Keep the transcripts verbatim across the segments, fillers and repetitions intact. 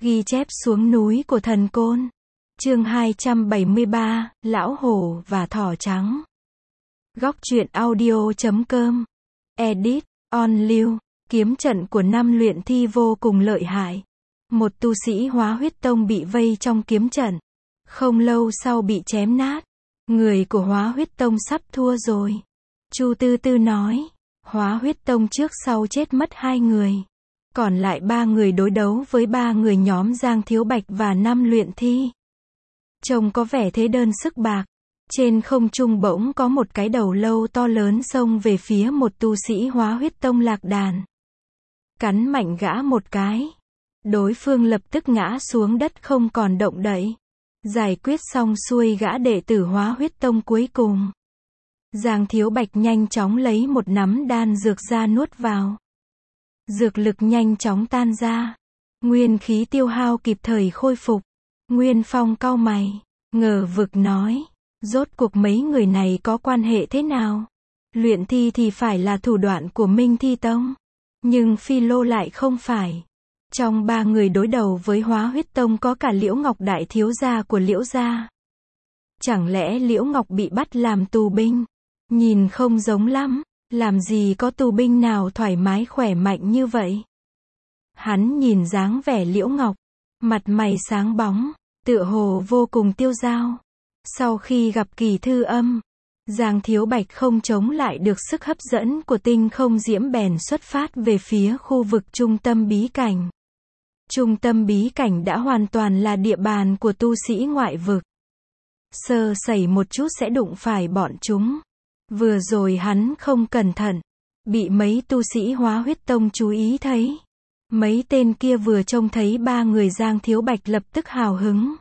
Ghi chép xuống núi của thần côn. Chương hai trăm bảy mươi ba, Lão Hổ và Thỏ Trắng. Góc truyện audio chấm com. Edit, on lưu. Kiếm trận của năm luyện thi vô cùng lợi hại. Một tu sĩ Hóa Huyết Tông bị vây trong kiếm trận. Không lâu sau bị chém nát. Người của Hóa Huyết Tông sắp thua rồi. Chu Tư Tư nói. Hóa Huyết Tông trước sau chết mất hai người. Còn lại ba người đối đấu với ba người nhóm Giang Thiếu Bạch và năm luyện thi. Trông có vẻ thế đơn sức bạc. Trên không trung bỗng có một cái đầu lâu to lớn xông về phía một tu sĩ Hóa Huyết Tông lạc đàn. Cắn mạnh gã một cái. Đối phương lập tức ngã xuống đất không còn động đậy. Giải quyết xong xuôi gã đệ tử Hóa Huyết Tông cuối cùng. Giang Thiếu Bạch nhanh chóng lấy một nắm đan dược ra nuốt vào. Dược lực nhanh chóng tan ra. Nguyên khí tiêu hao kịp thời khôi phục. Nguyên Phong cau mày, ngờ vực nói. Rốt cuộc mấy người này có quan hệ thế nào? Luyện thi thì phải là thủ đoạn của Minh Thi Tông. Nhưng Phi Lô lại không phải. Trong ba người đối đầu với Hóa Huyết Tông có cả Liễu Ngọc đại thiếu gia của Liễu gia. Chẳng lẽ Liễu Ngọc bị bắt làm tù binh? Nhìn không giống lắm. Làm gì có tù binh nào thoải mái khỏe mạnh như vậy? Hắn nhìn dáng vẻ Liễu Ngọc. Mặt mày sáng bóng. Tựa hồ vô cùng tiêu dao. Sau khi gặp Kỳ Thư Âm, Giang Thiếu Bạch không chống lại được sức hấp dẫn của tinh không diễm bèn xuất phát về phía khu vực trung tâm bí cảnh. Trung tâm bí cảnh đã hoàn toàn là địa bàn của tu sĩ ngoại vực. Sơ sẩy một chút sẽ đụng phải bọn chúng. Vừa rồi hắn không cẩn thận, bị mấy tu sĩ Hóa Huyết Tông chú ý thấy. Mấy tên kia vừa trông thấy ba người Giang Thiếu Bạch lập tức hào hứng.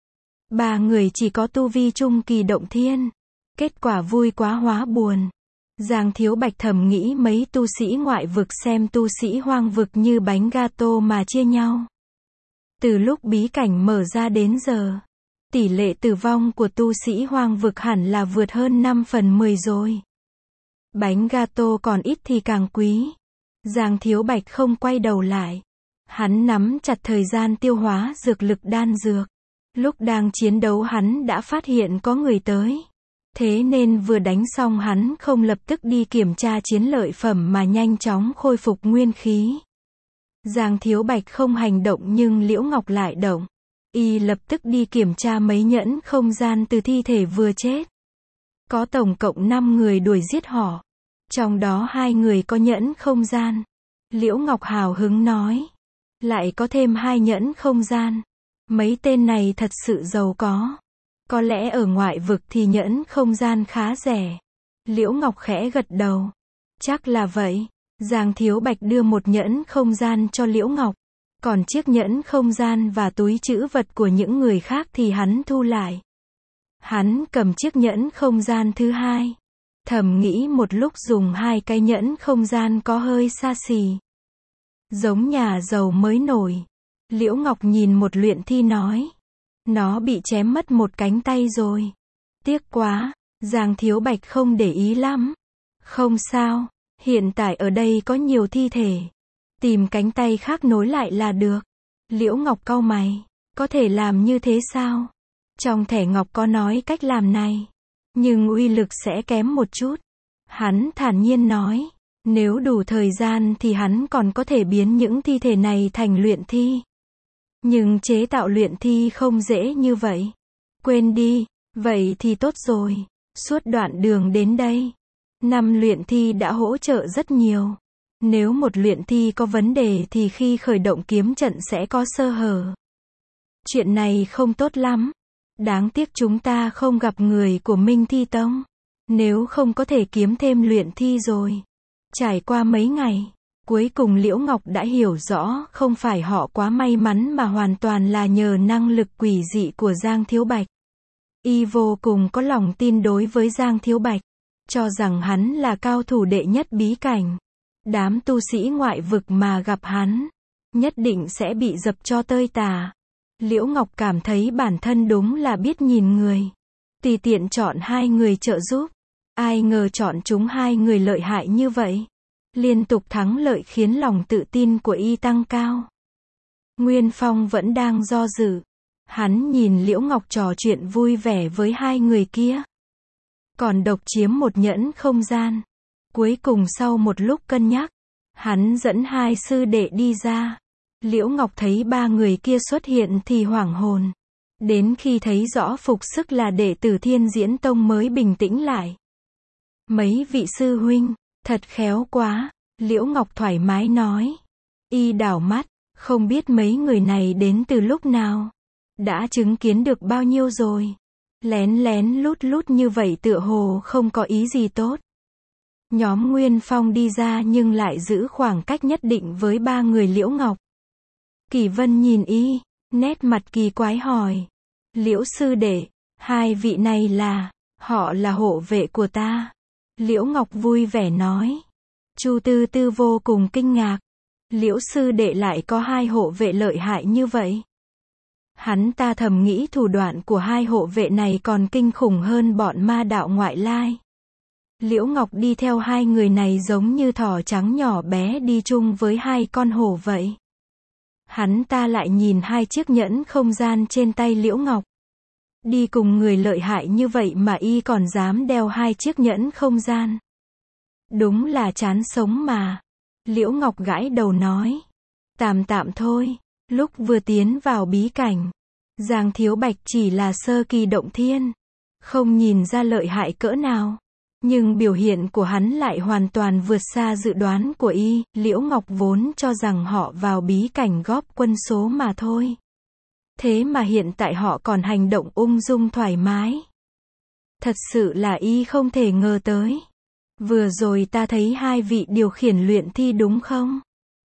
Ba người chỉ có tu vi trung kỳ động thiên. Kết quả vui quá hóa buồn. Giang Thiếu Bạch thầm nghĩ mấy tu sĩ ngoại vực xem tu sĩ hoang vực như bánh gato mà chia nhau. Từ lúc bí cảnh mở ra đến giờ, tỷ lệ tử vong của tu sĩ hoang vực hẳn là vượt hơn năm phần mười rồi. Bánh gato còn ít thì càng quý. Giang Thiếu Bạch không quay đầu lại. Hắn nắm chặt thời gian tiêu hóa dược lực đan dược. Lúc đang chiến đấu hắn đã phát hiện có người tới. Thế nên vừa đánh xong hắn không lập tức đi kiểm tra chiến lợi phẩm mà nhanh chóng khôi phục nguyên khí. Giang Thiếu Bạch không hành động nhưng Liễu Ngọc lại động. Y lập tức đi kiểm tra mấy nhẫn không gian từ thi thể vừa chết. Có tổng cộng năm người đuổi giết họ. Trong đó hai người có nhẫn không gian. Liễu Ngọc hào hứng nói. Lại có thêm hai nhẫn không gian. Mấy tên này thật sự giàu có. Có lẽ ở ngoại vực thì nhẫn không gian khá rẻ. Liễu Ngọc khẽ gật đầu. Chắc là vậy. Giang Thiếu Bạch đưa một nhẫn không gian cho Liễu Ngọc. Còn chiếc nhẫn không gian và túi trữ vật của những người khác thì hắn thu lại. Hắn cầm chiếc nhẫn không gian thứ hai. Thầm nghĩ một lúc dùng hai cái nhẫn không gian có hơi xa xỉ. Giống nhà giàu mới nổi. Liễu Ngọc nhìn một luyện thi nói. Nó bị chém mất một cánh tay rồi. Tiếc quá. Giang Thiếu Bạch không để ý lắm. Không sao. Hiện tại ở đây có nhiều thi thể. Tìm cánh tay khác nối lại là được. Liễu Ngọc cau mày. Có thể làm như thế sao? Trong thẻ ngọc có nói cách làm này. Nhưng uy lực sẽ kém một chút. Hắn thản nhiên nói. Nếu đủ thời gian thì hắn còn có thể biến những thi thể này thành luyện thi. Nhưng chế tạo luyện thi không dễ như vậy. Quên đi. Vậy thì tốt rồi. Suốt đoạn đường đến đây, năm luyện thi đã hỗ trợ rất nhiều. Nếu một luyện thi có vấn đề thì khi khởi động kiếm trận sẽ có sơ hở. Chuyện này không tốt lắm. Đáng tiếc chúng ta không gặp người của Minh Thi Tông. Nếu không có thể kiếm thêm luyện thi rồi. Trải qua mấy ngày, cuối cùng Liễu Ngọc đã hiểu rõ không phải họ quá may mắn mà hoàn toàn là nhờ năng lực quỷ dị của Giang Thiếu Bạch. Y vô cùng có lòng tin đối với Giang Thiếu Bạch. Cho rằng hắn là cao thủ đệ nhất bí cảnh. Đám tu sĩ ngoại vực mà gặp hắn, nhất định sẽ bị dập cho tơi tả. Liễu Ngọc cảm thấy bản thân đúng là biết nhìn người. Tùy tiện chọn hai người trợ giúp. Ai ngờ chọn chúng hai người lợi hại như vậy. Liên tục thắng lợi khiến lòng tự tin của y tăng cao. Nguyên Phong vẫn đang do dự. Hắn nhìn Liễu Ngọc trò chuyện vui vẻ với hai người kia. Còn độc chiếm một nhẫn không gian. Cuối cùng sau một lúc cân nhắc, hắn dẫn hai sư đệ đi ra. Liễu Ngọc thấy ba người kia xuất hiện thì hoảng hồn. Đến khi thấy rõ phục sức là đệ tử Thiên Diễn Tông mới bình tĩnh lại. Mấy vị sư huynh, thật khéo quá, Liễu Ngọc thoải mái nói. Y đảo mắt, không biết mấy người này đến từ lúc nào. Đã chứng kiến được bao nhiêu rồi. Lén lén lút lút như vậy tựa hồ không có ý gì tốt. Nhóm Nguyên Phong đi ra nhưng lại giữ khoảng cách nhất định với ba người Liễu Ngọc. Kỳ Vân nhìn y, nét mặt kỳ quái hỏi. Liễu sư đệ, hai vị này là, họ là hộ vệ của ta. Liễu Ngọc vui vẻ nói. Chu Tư Tư vô cùng kinh ngạc. Liễu sư đệ lại có hai hộ vệ lợi hại như vậy. Hắn ta thầm nghĩ thủ đoạn của hai hộ vệ này còn kinh khủng hơn bọn ma đạo ngoại lai. Liễu Ngọc đi theo hai người này giống như thỏ trắng nhỏ bé đi chung với hai con hổ vậy. Hắn ta lại nhìn hai chiếc nhẫn không gian trên tay Liễu Ngọc. Đi cùng người lợi hại như vậy mà y còn dám đeo hai chiếc nhẫn không gian. Đúng là chán sống mà. Liễu Ngọc gãi đầu nói. Tạm tạm thôi. Lúc vừa tiến vào bí cảnh, Giang Thiếu Bạch chỉ là sơ kỳ động thiên. Không nhìn ra lợi hại cỡ nào. Nhưng biểu hiện của hắn lại hoàn toàn vượt xa dự đoán của y. Liễu Ngọc vốn cho rằng họ vào bí cảnh góp quân số mà thôi. Thế mà hiện tại họ còn hành động ung dung thoải mái. Thật sự là y không thể ngờ tới. Vừa rồi ta thấy hai vị điều khiển luyện thi đúng không?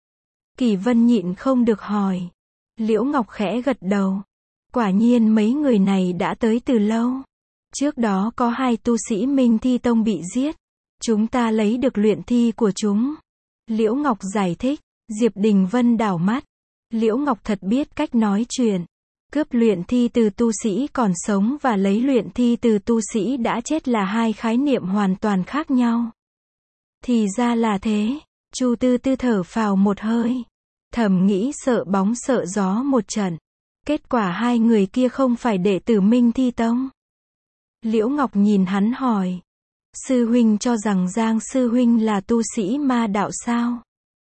Kỳ Vân nhịn không được hỏi. Liễu Ngọc khẽ gật đầu. Quả nhiên mấy người này đã tới từ lâu. Trước đó có hai tu sĩ Minh Thi Tông bị giết. Chúng ta lấy được luyện thi của chúng. Liễu Ngọc giải thích. Diệp Đình Vân đảo mắt. Liễu Ngọc thật biết cách nói chuyện. Cướp luyện thi từ tu sĩ còn sống và lấy luyện thi từ tu sĩ đã chết là hai khái niệm hoàn toàn khác nhau. Thì ra là thế. Chu Tư Tư thở phào một hơi. Thầm nghĩ sợ bóng sợ gió một trận. Kết quả hai người kia không phải đệ tử Minh Thi Tông. Liễu Ngọc nhìn hắn hỏi. Sư huynh cho rằng Giang sư huynh là tu sĩ ma đạo sao?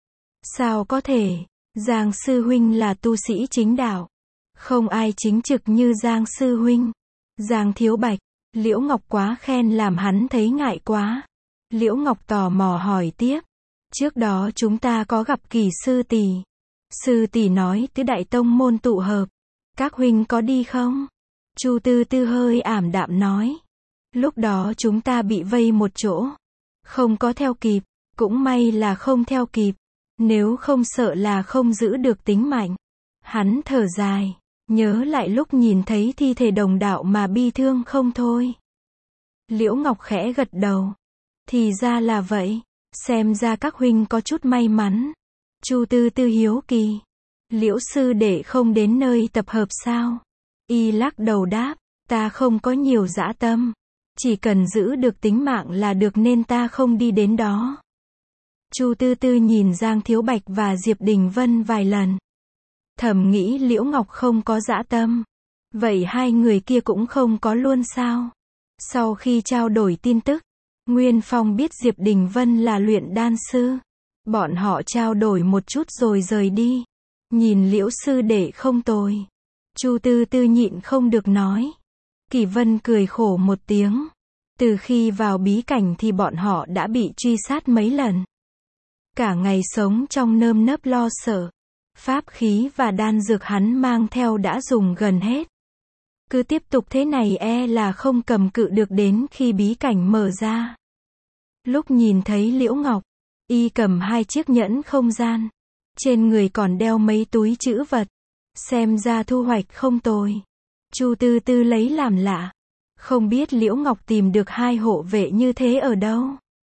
Sao có thể? Giang sư huynh là tu sĩ chính đạo. Không ai chính trực như Giang sư huynh. Giang Thiếu Bạch. Liễu Ngọc quá khen làm hắn thấy ngại quá. Liễu Ngọc tò mò hỏi tiếp. Trước đó chúng ta có gặp Kỳ sư tỷ. Sư tỷ nói tứ đại tông môn tụ hợp. Các huynh có đi không? Chu Tư Tư hơi ảm đạm nói. Lúc đó chúng ta bị vây một chỗ. Không có theo kịp. Cũng may là không theo kịp. Nếu không sợ là không giữ được tính mạnh. Hắn thở dài. Nhớ lại lúc nhìn thấy thi thể đồng đạo mà bi thương không thôi. Liễu Ngọc khẽ gật đầu. Thì ra là vậy. Xem ra các huynh có chút may mắn. Chu Tư Tư hiếu kỳ. Liễu sư đệ không đến nơi tập hợp sao? Y lắc đầu đáp. Ta không có nhiều dã tâm. Chỉ cần giữ được tính mạng là được nên ta không đi đến đó. Chu Tư Tư nhìn Giang Thiếu Bạch và Diệp Đình Vân vài lần. Thầm nghĩ Liễu Ngọc không có dã tâm. Vậy hai người kia cũng không có luôn sao? Sau khi trao đổi tin tức, Nguyên Phong biết Diệp Đình Vân là luyện đan sư. Bọn họ trao đổi một chút rồi rời đi. Nhìn Liễu sư đệ không tồi. Chu Tư Tư nhịn không được nói. Kỳ Vân cười khổ một tiếng. Từ khi vào bí cảnh thì bọn họ đã bị truy sát mấy lần. Cả ngày sống trong nơm nớp lo sợ. Pháp khí và đan dược hắn mang theo đã dùng gần hết. Cứ tiếp tục thế này e là không cầm cự được đến khi bí cảnh mở ra. Lúc nhìn thấy Liễu Ngọc, y cầm hai chiếc nhẫn không gian. Trên người còn đeo mấy túi trữ vật. Xem ra thu hoạch không tồi. Chu Tư Tư lấy làm lạ. Không biết Liễu Ngọc tìm được hai hộ vệ như thế ở đâu.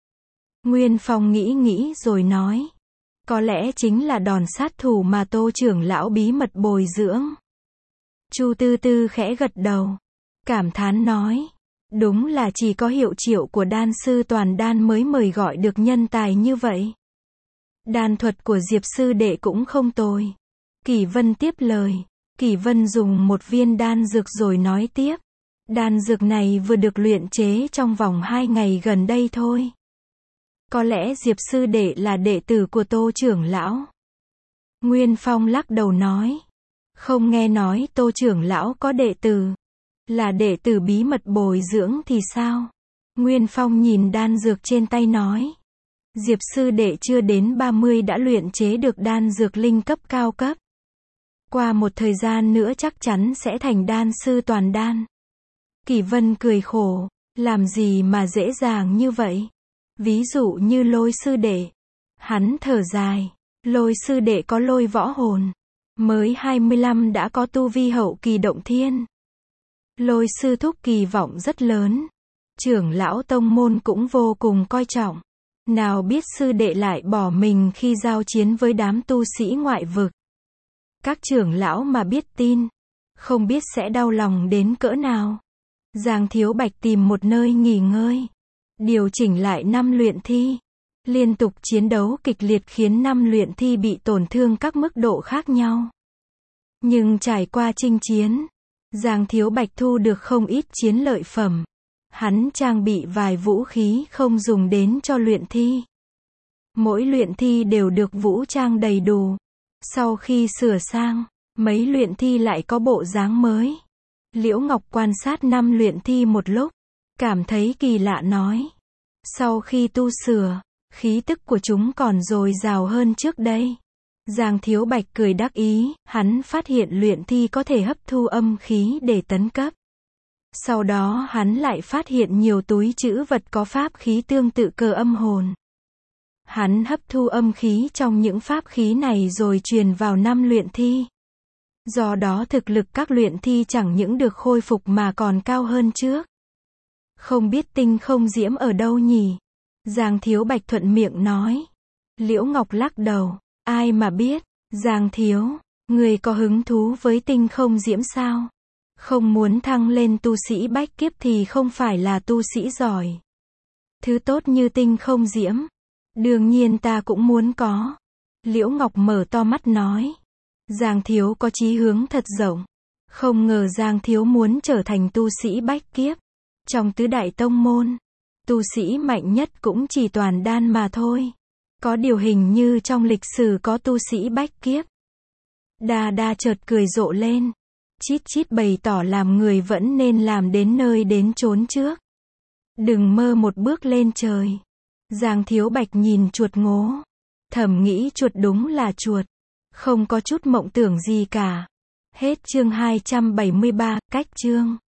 Nguyên Phong nghĩ nghĩ rồi nói. Có lẽ chính là đòn sát thủ mà Tô trưởng lão bí mật bồi dưỡng. Chu Tư Tư khẽ gật đầu. Cảm thán nói. Đúng là chỉ có hiệu triệu của đan sư toàn đan mới mời gọi được nhân tài như vậy. Đan thuật của Diệp sư đệ cũng không tồi. Kỳ Vân tiếp lời. Kỳ Vân dùng một viên đan dược rồi nói tiếp. Đan dược này vừa được luyện chế trong vòng hai ngày gần đây thôi. Có lẽ Diệp sư đệ là đệ tử của Tô trưởng lão. Nguyên Phong lắc đầu nói. Không nghe nói Tô trưởng lão có đệ tử. Là đệ tử bí mật bồi dưỡng thì sao? Nguyên Phong nhìn đan dược trên tay nói. Diệp sư đệ chưa đến ba mươi đã luyện chế được đan dược linh cấp cao cấp. Qua một thời gian nữa chắc chắn sẽ thành đan sư toàn đan. Kỳ Vân cười khổ. Làm gì mà dễ dàng như vậy? Ví dụ như Lôi sư đệ. Hắn thở dài. Lôi sư đệ có lôi võ hồn. Mới hai mươi lăm đã có tu vi hậu kỳ động thiên. Lôi sư thúc kỳ vọng rất lớn. Trưởng lão tông môn cũng vô cùng coi trọng. Nào biết sư đệ lại bỏ mình khi giao chiến với đám tu sĩ ngoại vực. Các trưởng lão mà biết tin, không biết sẽ đau lòng đến cỡ nào. Giang Thiếu Bạch tìm một nơi nghỉ ngơi. Điều chỉnh lại năm luyện thi. Liên tục chiến đấu kịch liệt khiến năm luyện thi bị tổn thương các mức độ khác nhau. Nhưng trải qua chinh chiến, Giang Thiếu Bạch thu được không ít chiến lợi phẩm. Hắn trang bị vài vũ khí không dùng đến cho luyện thi. Mỗi luyện thi đều được vũ trang đầy đủ. Sau khi sửa sang, mấy luyện thi lại có bộ dáng mới. Liễu Ngọc quan sát năm luyện thi một lúc, cảm thấy kỳ lạ nói. Sau khi tu sửa, khí tức của chúng còn dồi dào hơn trước đây. Giang Thiếu Bạch cười đắc ý, hắn phát hiện luyện thi có thể hấp thu âm khí để tấn cấp. Sau đó hắn lại phát hiện nhiều túi trữ vật có pháp khí tương tự cờ âm hồn. Hắn hấp thu âm khí trong những pháp khí này rồi truyền vào năm luyện thi. Do đó thực lực các luyện thi chẳng những được khôi phục mà còn cao hơn trước. Không biết Tinh Không Diễm ở đâu nhỉ? Giang Thiếu Bạch thuận miệng nói. Liễu Ngọc lắc đầu. Ai mà biết? Giang Thiếu, người có hứng thú với Tinh Không Diễm sao? Không muốn thăng lên tu sĩ bách kiếp thì không phải là tu sĩ giỏi. Thứ tốt như Tinh Không Diễm, đương nhiên ta cũng muốn có. Liễu Ngọc mở to mắt nói. Giang Thiếu có chí hướng thật rộng. Không ngờ Giang Thiếu muốn trở thành tu sĩ bách kiếp. Trong tứ đại tông môn, tu sĩ mạnh nhất cũng chỉ toàn đan mà thôi. Có điều hình như trong lịch sử có tu sĩ bách kiếp. Đa Đa chợt cười rộ lên. Chít chít bày tỏ làm người vẫn nên làm đến nơi đến chốn trước. Đừng mơ một bước lên trời. Giang Thiếu Bạch nhìn chuột ngố. Thầm nghĩ chuột đúng là chuột. Không có chút mộng tưởng gì cả. Hết chương hai trăm bảy mươi ba, cách chương.